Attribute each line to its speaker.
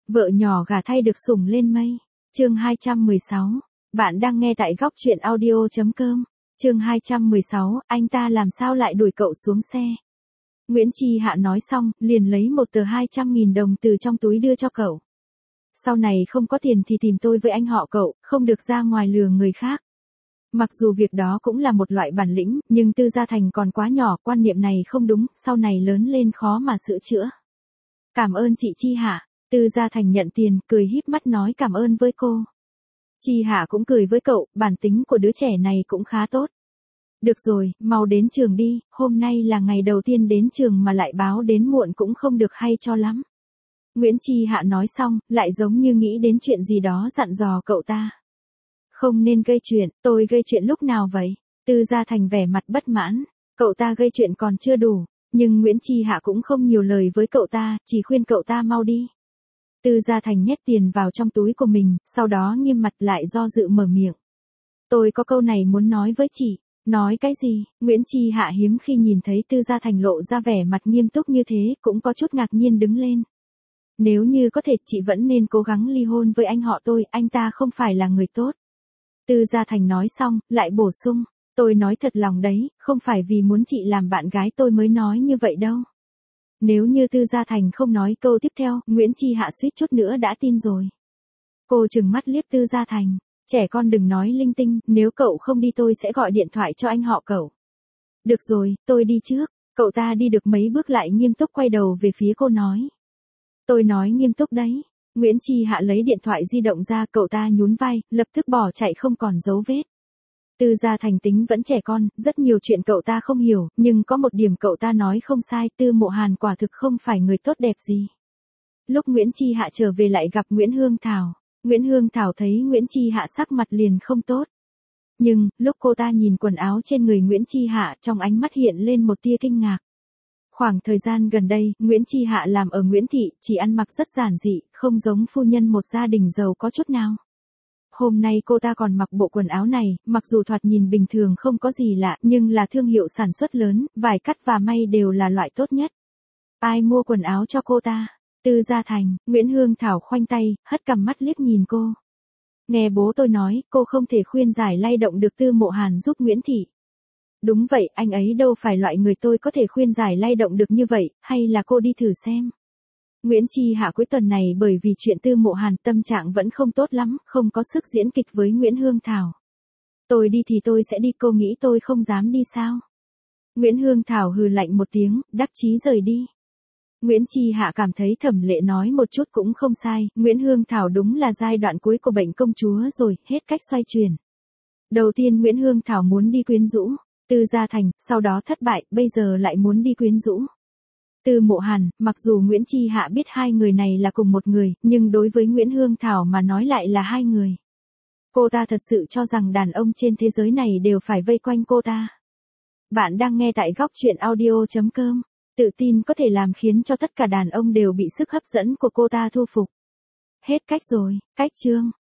Speaker 1: Vợ nhỏ gả thay được sủng lên mây. Chương 216. Bạn đang nghe tại góc truyện audio.com. Chương 216, anh ta làm sao lại đuổi cậu xuống xe. Nguyễn Chi Hạ nói xong, liền lấy một tờ 200.000 đồng từ trong túi đưa cho cậu. Sau này không có tiền thì tìm tôi với anh họ cậu, không được ra ngoài lừa người khác. Mặc dù việc đó cũng là một loại bản lĩnh, nhưng Tư Gia Thành còn quá nhỏ, quan niệm này không đúng, sau này lớn lên khó mà sửa chữa. Cảm ơn chị Chi Hạ. Tư Gia Thành nhận tiền, cười híp mắt nói cảm ơn với cô. Chi Hạ cũng cười với cậu, bản tính của đứa trẻ này cũng khá tốt. Được rồi, mau đến trường đi, hôm nay là ngày đầu tiên đến trường mà lại báo đến muộn cũng không được hay cho lắm. Nguyễn Chi Hạ nói xong, lại giống như nghĩ đến chuyện gì đó dặn dò cậu ta. Không nên gây chuyện, tôi gây chuyện lúc nào vậy? Tư Gia Thành vẻ mặt bất mãn, cậu ta gây chuyện còn chưa đủ, nhưng Nguyễn Chi Hạ cũng không nhiều lời với cậu ta, chỉ khuyên cậu ta mau đi. Tư Gia Thành nhét tiền vào trong túi của mình, sau đó nghiêm mặt lại do dự mở miệng. Tôi có câu này muốn nói với chị. Nói cái gì? Nguyễn Chi Hạ hiếm khi nhìn thấy Tư Gia Thành lộ ra vẻ mặt nghiêm túc như thế, cũng có chút ngạc nhiên đứng lên. Nếu như có thể chị vẫn nên cố gắng ly hôn với anh họ tôi, anh ta không phải là người tốt. Tư Gia Thành nói xong, lại bổ sung, tôi nói thật lòng đấy, không phải vì muốn chị làm bạn gái tôi mới nói như vậy đâu. Nếu như Tư Gia Thành không nói câu tiếp theo, Nguyễn Chi Hạ suýt chút nữa đã tin rồi. Cô trừng mắt liếc Tư Gia Thành, trẻ con đừng nói linh tinh, nếu cậu không đi tôi sẽ gọi điện thoại cho anh họ cậu. Được rồi, tôi đi trước. Cậu ta đi được mấy bước lại nghiêm túc quay đầu về phía cô nói. Tôi nói nghiêm túc đấy. Nguyễn Chi Hạ lấy điện thoại di động ra, cậu ta nhún vai, lập tức bỏ chạy không còn dấu vết. Tư Gia Thành tính vẫn trẻ con, rất nhiều chuyện cậu ta không hiểu, nhưng có một điểm cậu ta nói không sai, Tư Mộ Hàn quả thực không phải người tốt đẹp gì. Lúc Nguyễn Chi Hạ trở về lại gặp Nguyễn Hương Thảo. Nguyễn Hương Thảo thấy Nguyễn Chi Hạ sắc mặt liền không tốt. Nhưng, lúc cô ta nhìn quần áo trên người Nguyễn Chi Hạ, trong ánh mắt hiện lên một tia kinh ngạc. Khoảng thời gian gần đây, Nguyễn Chi Hạ làm ở Nguyễn Thị, chỉ ăn mặc rất giản dị, không giống phu nhân một gia đình giàu có chút nào. Hôm nay cô ta còn mặc bộ quần áo này, mặc dù thoạt nhìn bình thường không có gì lạ, nhưng là thương hiệu sản xuất lớn, vải cắt và may đều là loại tốt nhất. Ai mua quần áo cho cô ta? Tư Gia Thành. Nguyễn Hương Thảo khoanh tay, hất cằm mắt liếc nhìn cô. Nghe bố tôi nói, cô không thể khuyên giải lay động được Tư Mộ Hàn giúp Nguyễn Thị. Đúng vậy, anh ấy đâu phải loại người tôi có thể khuyên giải lay động được như vậy, hay là cô đi thử xem. Nguyễn Chi Hạ cuối tuần này bởi vì chuyện Tư Mộ Hàn tâm trạng vẫn không tốt lắm, không có sức diễn kịch với Nguyễn Hương Thảo. Tôi đi thì tôi sẽ đi, cô nghĩ tôi không dám đi sao? Nguyễn Hương Thảo hừ lạnh một tiếng, đắc chí rời đi. Nguyễn Chi Hạ cảm thấy Thẩm Lệ nói một chút cũng không sai, Nguyễn Hương Thảo đúng là giai đoạn cuối của bệnh công chúa rồi, hết cách xoay chuyển. Đầu tiên Nguyễn Hương Thảo muốn đi quyến rũ Tư Gia Thành, sau đó thất bại, bây giờ lại muốn đi quyến rũ Tư Mộ Hàn. Mặc dù Nguyễn Chi Hạ biết hai người này là cùng một người, nhưng đối với Nguyễn Hương Thảo mà nói lại là hai người. Cô ta thật sự cho rằng đàn ông trên thế giới này đều phải vây quanh cô ta. Bạn đang nghe tại góc truyện audio.com. Tự tin có thể làm khiến cho tất cả đàn ông đều bị sức hấp dẫn của cô ta thu phục. Hết cách rồi, cách chương.